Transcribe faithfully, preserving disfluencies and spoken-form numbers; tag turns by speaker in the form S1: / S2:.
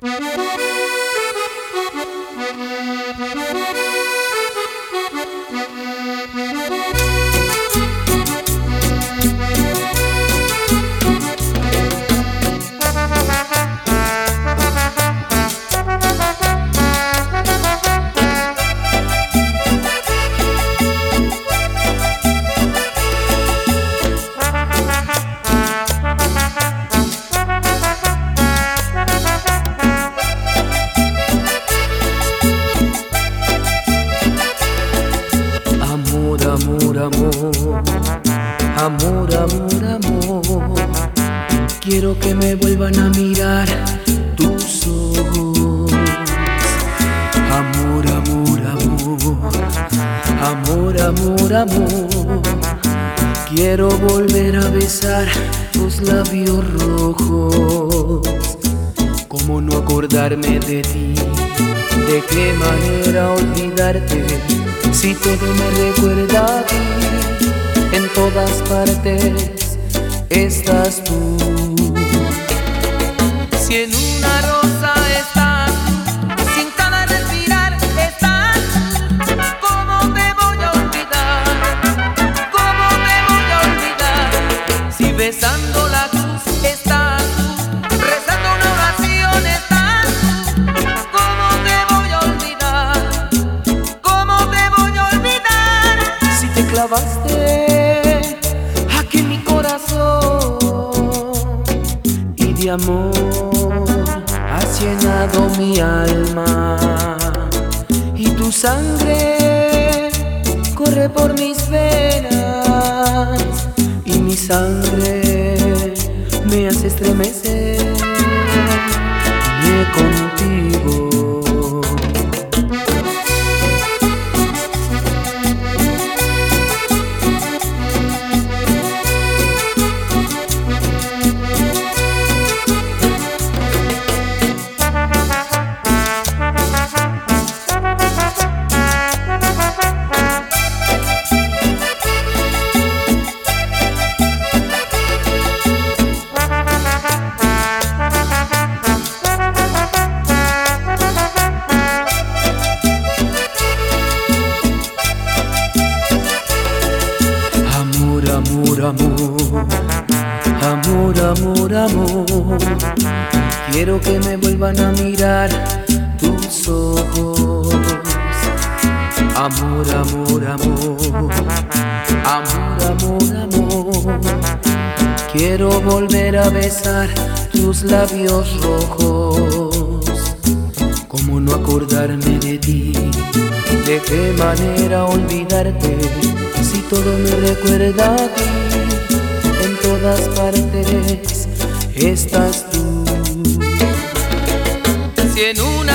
S1: Amor, amor, amor, amor, amor. Quiero que me vuelvan a mirar tus ojos. Amor, amor, amor, amor, amor, amor. Quiero volver a besar tus labios rojos. ¿Cómo no acordarme de ti? ¿De qué manera olvidarte? Si todo me recuerda a ti, en todas partes estás tú. Si en una rosa estás, sin cada respirar estás, ¿cómo te voy a olvidar? ¿Cómo te voy a olvidar? Si besando la cruz estás, rezando una oración estás, ¿cómo te voy a olvidar? ¿Cómo te voy a olvidar? Si te clavaste aquí en mi corazón y de amor has llenado mi alma, y tu sangre corre por mis venas, y mi sangre me hace estremecer contigo. Amor, amor, amor, amor, amor. Quiero que me vuelvan a mirar tus ojos. Amor, amor, amor, amor, amor, amor. Quiero volver a besar tus labios rojos. ¿Cómo no acordarme de ti? ¿De qué manera olvidarte? Si todo me recuerda a ti, en todas partes estás tú. Si en una